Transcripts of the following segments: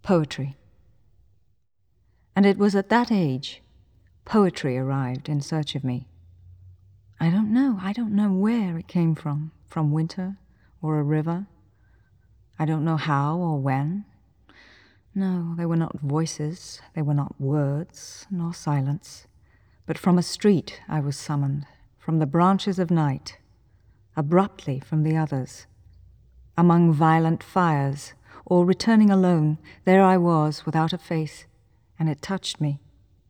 poetry. And it was at that age poetry arrived in search of me. I don't know where it came from winter or a river. I don't know how or when. No, they were not voices, they were not words, nor silence. But from a street I was summoned, from the branches of night, abruptly from the others. Among violent fires, or returning alone, there I was without a face, and it touched me.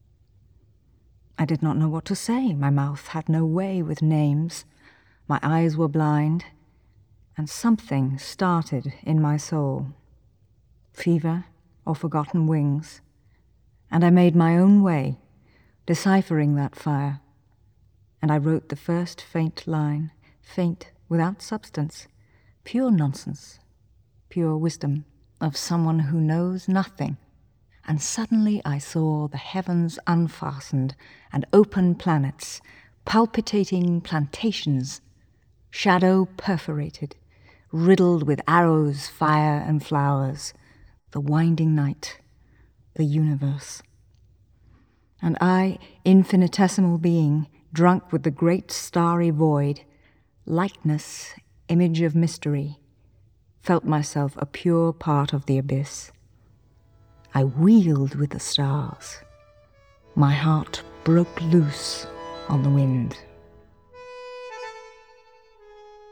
I did not know what to say. My mouth had no way with names. My eyes were blind, and something started in my soul. Fever or forgotten wings. And I made my own way, deciphering that fire. And I wrote the first faint line, faint without substance, pure nonsense, pure wisdom of someone who knows nothing. And suddenly I saw the heavens unfastened and open planets, palpitating plantations, shadow perforated, riddled with arrows, fire, and flowers, the winding night, the universe. And I, infinitesimal being, drunk with the great starry void, likeness, image of mystery, felt myself a pure part of the abyss. I wheeled with the stars. My heart broke loose on the wind.